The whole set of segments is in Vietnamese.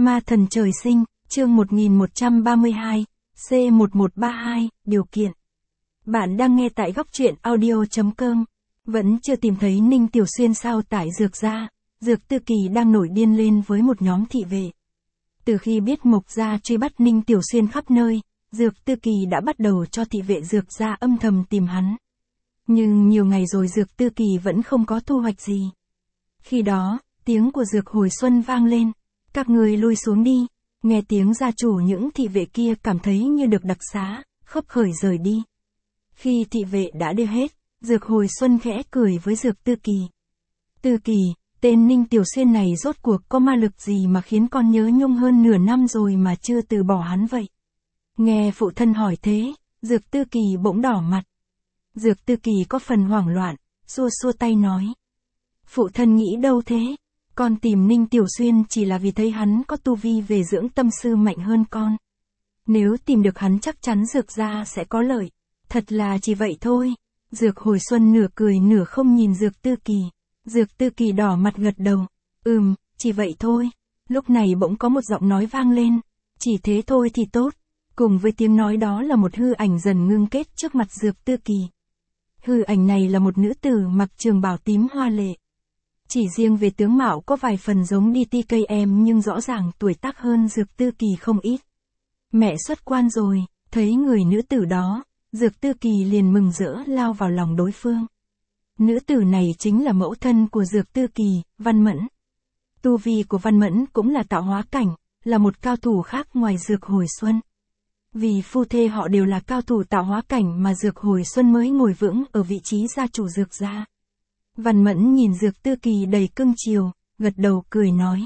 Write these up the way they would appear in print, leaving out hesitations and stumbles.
Ma thần trời sinh, chương 1132, C1132, điều kiện. Bạn đang nghe tại góc truyện audio.com. Vẫn chưa tìm thấy Ninh Tiểu Xuyên sao? Tại Dược gia, Dược Tư Kỳ đang nổi điên lên với một nhóm thị vệ. Từ khi biết Mộc gia truy bắt Ninh Tiểu Xuyên khắp nơi, Dược Tư Kỳ đã bắt đầu cho thị vệ Dược gia âm thầm tìm hắn. Nhưng nhiều ngày rồi Dược Tư Kỳ vẫn không có thu hoạch gì. Khi đó, tiếng của Dược Hồi Xuân vang lên. Các người lui xuống đi. Nghe tiếng gia chủ, những thị vệ kia cảm thấy như được đặc xá, khấp khởi rời đi. Khi thị vệ đã đi hết, Dược Hồi Xuân khẽ cười với Dược Tư Kỳ. Tư Kỳ, tên Ninh Tiểu Xuyên này rốt cuộc có ma lực gì mà khiến con nhớ nhung hơn nửa năm rồi mà chưa từ bỏ hắn vậy? Nghe phụ thân hỏi thế, Dược Tư Kỳ bỗng đỏ mặt. Dược Tư Kỳ có phần hoảng loạn, xua xua tay nói. Phụ thân nghĩ đâu thế? Con tìm Ninh Tiểu Xuyên chỉ là vì thấy hắn có tu vi về dưỡng tâm sư mạnh hơn con. Nếu tìm được hắn chắc chắn Dược gia sẽ có lợi. Thật là chỉ vậy thôi. Dược Hồi Xuân nửa cười nửa không nhìn Dược Tư Kỳ. Dược Tư Kỳ đỏ mặt gật đầu. Chỉ vậy thôi. Lúc này bỗng có một giọng nói vang lên. Chỉ thế thôi thì tốt. Cùng với tiếng nói đó là một hư ảnh dần ngưng kết trước mặt Dược Tư Kỳ. Hư ảnh này là một nữ tử mặc trường bào tím hoa lệ. Chỉ riêng về tướng mạo có vài phần giống DTKM nhưng rõ ràng tuổi tác hơn Dược Tư Kỳ không ít. Mẹ xuất quan rồi, thấy người nữ tử đó, Dược Tư Kỳ liền mừng rỡ lao vào lòng đối phương. Nữ tử này chính là mẫu thân của Dược Tư Kỳ, Văn Mẫn. Tu vi của Văn Mẫn cũng là tạo hóa cảnh, là một cao thủ khác ngoài Dược Hồi Xuân. Vì phu thê họ đều là cao thủ tạo hóa cảnh mà Dược Hồi Xuân mới ngồi vững ở vị trí gia chủ Dược gia. Văn Mẫn nhìn Dược Tư Kỳ đầy cưng chiều, gật đầu cười nói.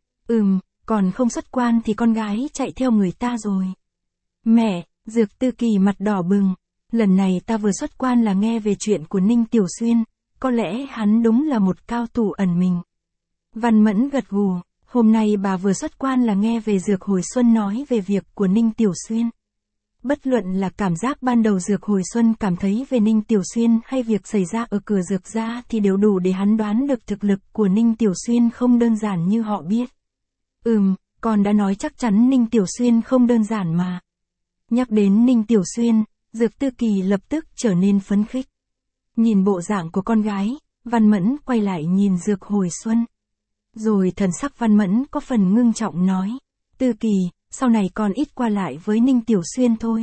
Còn không xuất quan thì con gái chạy theo người ta rồi. Mẹ, Dược Tư Kỳ mặt đỏ bừng, lần này ta vừa xuất quan là nghe về chuyện của Ninh Tiểu Xuyên, có lẽ hắn đúng là một cao thủ ẩn mình. Văn Mẫn gật gù, hôm nay bà vừa xuất quan là nghe về Dược Hồi Xuân nói về việc của Ninh Tiểu Xuyên. Bất luận là cảm giác ban đầu Dược Hồi Xuân cảm thấy về Ninh Tiểu Xuyên hay việc xảy ra ở cửa Dược gia thì đều đủ để hắn đoán được thực lực của Ninh Tiểu Xuyên không đơn giản như họ biết. Con đã nói chắc chắn Ninh Tiểu Xuyên không đơn giản mà. Nhắc đến Ninh Tiểu Xuyên, Dược Tư Kỳ lập tức trở nên phấn khích. Nhìn bộ dạng của con gái, Văn Mẫn quay lại nhìn Dược Hồi Xuân. Rồi thần sắc Văn Mẫn có phần ngưng trọng nói. Tư Kỳ, sau này con ít qua lại với Ninh Tiểu Xuyên thôi.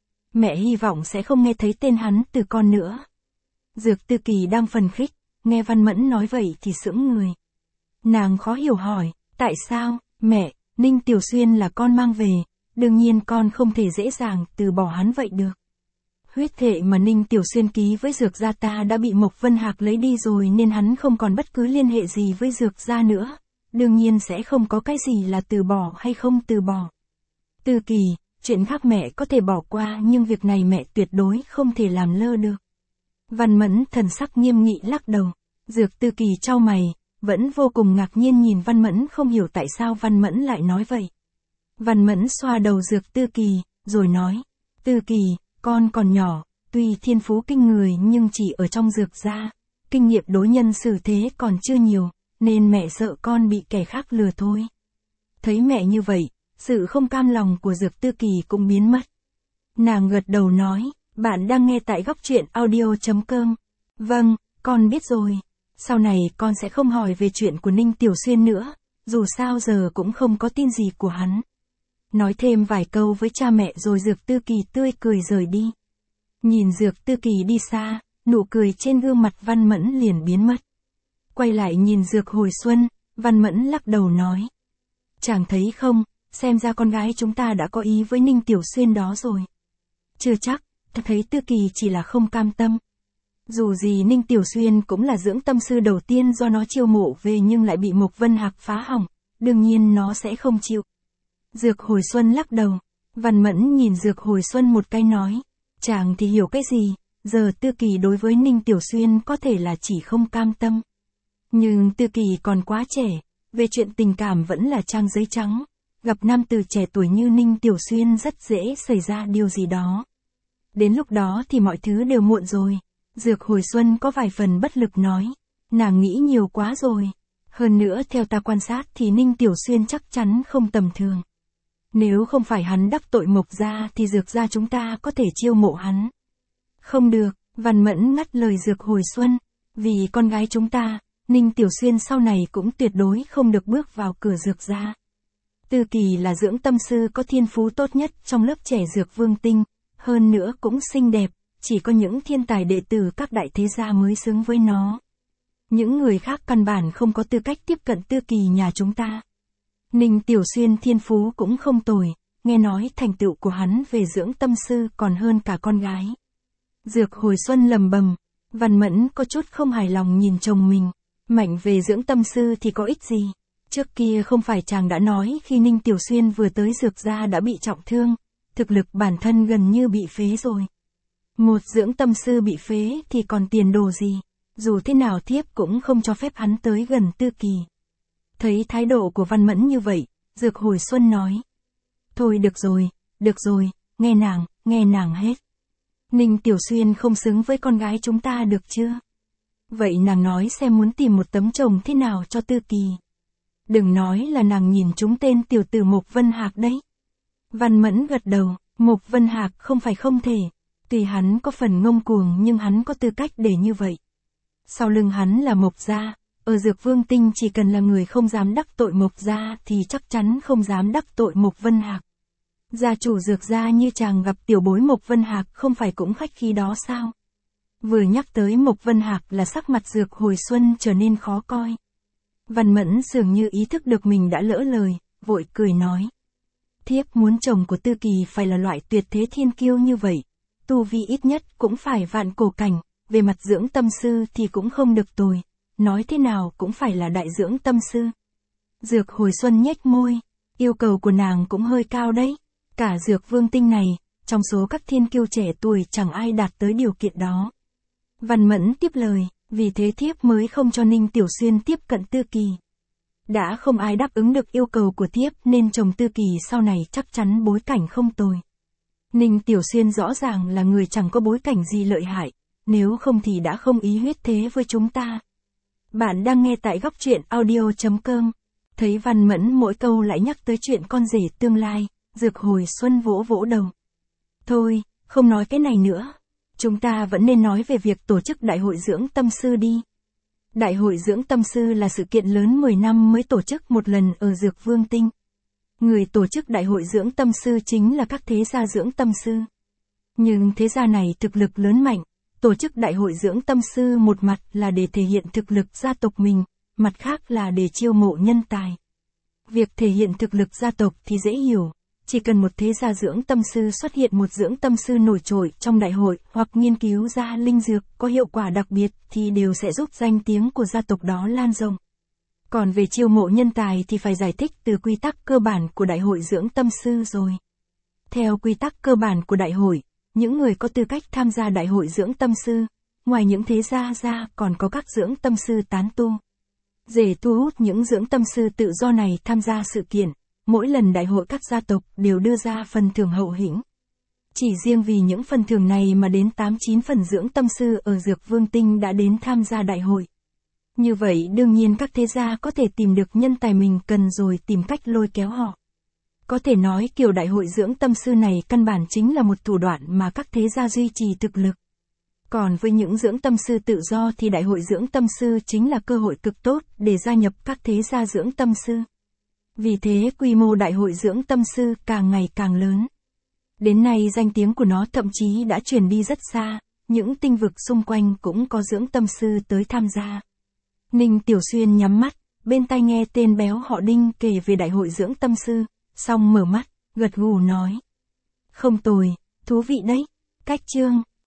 Mẹ hy vọng sẽ không nghe thấy tên hắn từ con nữa. Dược Tư Kỳ đang phấn khích, nghe Văn Mẫn nói vậy thì sững người. Nàng khó hiểu hỏi, tại sao, mẹ, Ninh Tiểu Xuyên là con mang về, đương nhiên con không thể dễ dàng từ bỏ hắn vậy được. Huyết thệ mà Ninh Tiểu Xuyên ký với Dược gia ta đã bị Mộc Vân Hạc lấy đi rồi nên hắn không còn bất cứ liên hệ gì với Dược gia nữa. Đương nhiên sẽ không có cái gì là từ bỏ hay không từ bỏ. Tư Kỳ, chuyện khác mẹ có thể bỏ qua nhưng việc này mẹ tuyệt đối không thể làm lơ được. Văn Mẫn thần sắc nghiêm nghị lắc đầu. Dược Tư Kỳ chau mày, vẫn vô cùng ngạc nhiên nhìn Văn Mẫn không hiểu tại sao Văn Mẫn lại nói vậy. Văn Mẫn xoa đầu Dược Tư Kỳ, rồi nói. Tư Kỳ, con còn nhỏ, tuy thiên phú kinh người nhưng chỉ ở trong Dược gia, kinh nghiệm đối nhân xử thế còn chưa nhiều, nên mẹ sợ con bị kẻ khác lừa thôi. Thấy mẹ như vậy, sự không cam lòng của Dược Tư Kỳ cũng biến mất. Nàng gật đầu nói, bạn đang nghe tại góc truyện audio.com. Vâng, con biết rồi. Sau này con sẽ không hỏi về chuyện của Ninh Tiểu Xuyên nữa, dù sao giờ cũng không có tin gì của hắn. Nói thêm vài câu với cha mẹ rồi Dược Tư Kỳ tươi cười rời đi. Nhìn Dược Tư Kỳ đi xa, nụ cười trên gương mặt Văn Mẫn liền biến mất. Quay lại nhìn Dược Hồi Xuân, Văn Mẫn lắc đầu nói. Chàng thấy không, xem ra con gái chúng ta đã có ý với Ninh Tiểu Xuyên đó rồi. Chưa chắc, ta thấy Tư Kỳ chỉ là không cam tâm. Dù gì Ninh Tiểu Xuyên cũng là dưỡng tâm sư đầu tiên do nó chiêu mộ về nhưng lại bị Mộc Vân Hạc phá hỏng, đương nhiên nó sẽ không chịu. Dược Hồi Xuân lắc đầu, Văn Mẫn nhìn Dược Hồi Xuân một cái nói, chàng thì hiểu cái gì, giờ Tư Kỳ đối với Ninh Tiểu Xuyên có thể là chỉ không cam tâm. Nhưng Tư Kỳ còn quá trẻ, về chuyện tình cảm vẫn là trang giấy trắng, gặp nam tử trẻ tuổi như Ninh Tiểu Xuyên rất dễ xảy ra điều gì đó. Đến lúc đó thì mọi thứ đều muộn rồi. Dược Hồi Xuân có vài phần bất lực nói, nàng nghĩ nhiều quá rồi. Hơn nữa theo ta quan sát thì Ninh Tiểu Xuyên chắc chắn không tầm thường. Nếu không phải hắn đắc tội Mộc gia thì Dược gia chúng ta có thể chiêu mộ hắn. Không được, Văn Mẫn ngắt lời Dược Hồi Xuân. Vì con gái chúng ta, Ninh Tiểu Xuyên sau này cũng tuyệt đối không được bước vào cửa Dược gia. Tư Kỳ là dưỡng tâm sư có thiên phú tốt nhất trong lớp trẻ Dược Vương Tinh, hơn nữa cũng xinh đẹp, chỉ có những thiên tài đệ tử các đại thế gia mới xứng với nó. Những người khác căn bản không có tư cách tiếp cận Tư Kỳ nhà chúng ta. Ninh Tiểu Xuyên thiên phú cũng không tồi, nghe nói thành tựu của hắn về dưỡng tâm sư còn hơn cả con gái. Dược Hồi Xuân lầm bầm, Văn Mẫn có chút không hài lòng nhìn chồng mình, mạnh về dưỡng tâm sư thì có ích gì. Trước kia không phải chàng đã nói khi Ninh Tiểu Xuyên vừa tới Dược gia đã bị trọng thương, thực lực bản thân gần như bị phế rồi. Một dưỡng tâm sư bị phế thì còn tiền đồ gì, dù thế nào thiếp cũng không cho phép hắn tới gần Tư Kỳ. Thấy thái độ của Văn Mẫn như vậy, Dược Hồi Xuân nói. Thôi được rồi, nghe nàng hết. Ninh Tiểu Xuyên không xứng với con gái chúng ta được chưa? Vậy nàng nói xem muốn tìm một tấm chồng thế nào cho Tư Kỳ. Đừng nói là nàng nhìn trúng tên tiểu tử Mộc Vân Hạc đấy. Văn Mẫn gật đầu, Mộc Vân Hạc không phải không thể. Tuy hắn có phần ngông cuồng nhưng hắn có tư cách để như vậy. Sau lưng hắn là Mộc gia, ở Dược Vương Tinh chỉ cần là người không dám đắc tội Mộc gia thì chắc chắn không dám đắc tội Mộc Vân Hạc. Gia chủ Dược gia như chàng gặp tiểu bối Mộc Vân Hạc không phải cũng khách khí đó sao? Vừa nhắc tới Mộc Vân Hạc là sắc mặt Dược Hồi Xuân trở nên khó coi. Văn Mẫn dường như ý thức được mình đã lỡ lời, vội cười nói. Thiếp muốn chồng của Tư Kỳ phải là loại tuyệt thế thiên kiêu như vậy. Tu vi ít nhất cũng phải vạn cổ cảnh, về mặt dưỡng tâm sư thì cũng không được tồi. Nói thế nào cũng phải là đại dưỡng tâm sư. Dược Hồi Xuân nhếch môi, yêu cầu của nàng cũng hơi cao đấy. Cả Dược Vương Tinh này, trong số các thiên kiêu trẻ tuổi chẳng ai đạt tới điều kiện đó. Văn Mẫn tiếp lời, vì thế thiếp mới không cho Ninh Tiểu Xuyên tiếp cận Tư Kỳ. Đã không ai đáp ứng được yêu cầu của thiếp nên chồng Tư Kỳ sau này chắc chắn bối cảnh không tồi. Ninh Tiểu Xuyên rõ ràng là người chẳng có bối cảnh gì lợi hại, nếu không thì đã không ý huyết thế với chúng ta. Bạn đang nghe tại góc truyện audio.com. Thấy Văn Mẫn mỗi câu lại nhắc tới chuyện con rể tương lai, Dược Hồi Xuân vỗ vỗ đầu. Thôi, không nói cái này nữa. Chúng ta vẫn nên nói về việc tổ chức Đại hội dưỡng tâm sư đi. Đại hội dưỡng tâm sư là sự kiện lớn 10 năm mới tổ chức một lần ở Dược Vương Tinh. Người tổ chức Đại hội dưỡng tâm sư chính là các thế gia dưỡng tâm sư. Nhưng thế gia này thực lực lớn mạnh, tổ chức Đại hội dưỡng tâm sư một mặt là để thể hiện thực lực gia tộc mình, mặt khác là để chiêu mộ nhân tài. Việc thể hiện thực lực gia tộc thì dễ hiểu. Chỉ cần một thế gia dưỡng tâm sư xuất hiện một dưỡng tâm sư nổi trội trong đại hội hoặc nghiên cứu ra linh dược có hiệu quả đặc biệt thì đều sẽ giúp danh tiếng của gia tộc đó lan rộng. Còn về chiêu mộ nhân tài thì phải giải thích từ quy tắc cơ bản của đại hội dưỡng tâm sư rồi. Theo quy tắc cơ bản của đại hội, những người có tư cách tham gia đại hội dưỡng tâm sư, ngoài những thế gia ra còn có các dưỡng tâm sư tán tu. Để thu hút những dưỡng tâm sư tự do này tham gia sự kiện, mỗi lần đại hội các gia tộc đều đưa ra phần thưởng hậu hĩnh. Chỉ riêng vì những phần thưởng này mà đến 8-9 phần dưỡng tâm sư ở Dược Vương Tinh đã đến tham gia đại hội. Như vậy đương nhiên các thế gia có thể tìm được nhân tài mình cần rồi tìm cách lôi kéo họ. Có thể nói kiểu đại hội dưỡng tâm sư này căn bản chính là một thủ đoạn mà các thế gia duy trì thực lực. Còn với những dưỡng tâm sư tự do thì đại hội dưỡng tâm sư chính là cơ hội cực tốt để gia nhập các thế gia dưỡng tâm sư. Vì thế quy mô đại hội dưỡng tâm sư càng ngày càng lớn. Đến nay danh tiếng của nó thậm chí đã truyền đi rất xa, những tinh vực xung quanh cũng có dưỡng tâm sư tới tham gia. Ninh Tiểu Xuyên nhắm mắt, bên tai nghe tên béo họ Đinh kể về đại hội dưỡng tâm sư, xong mở mắt, gật gù nói. Không tồi, thú vị đấy. Cách chương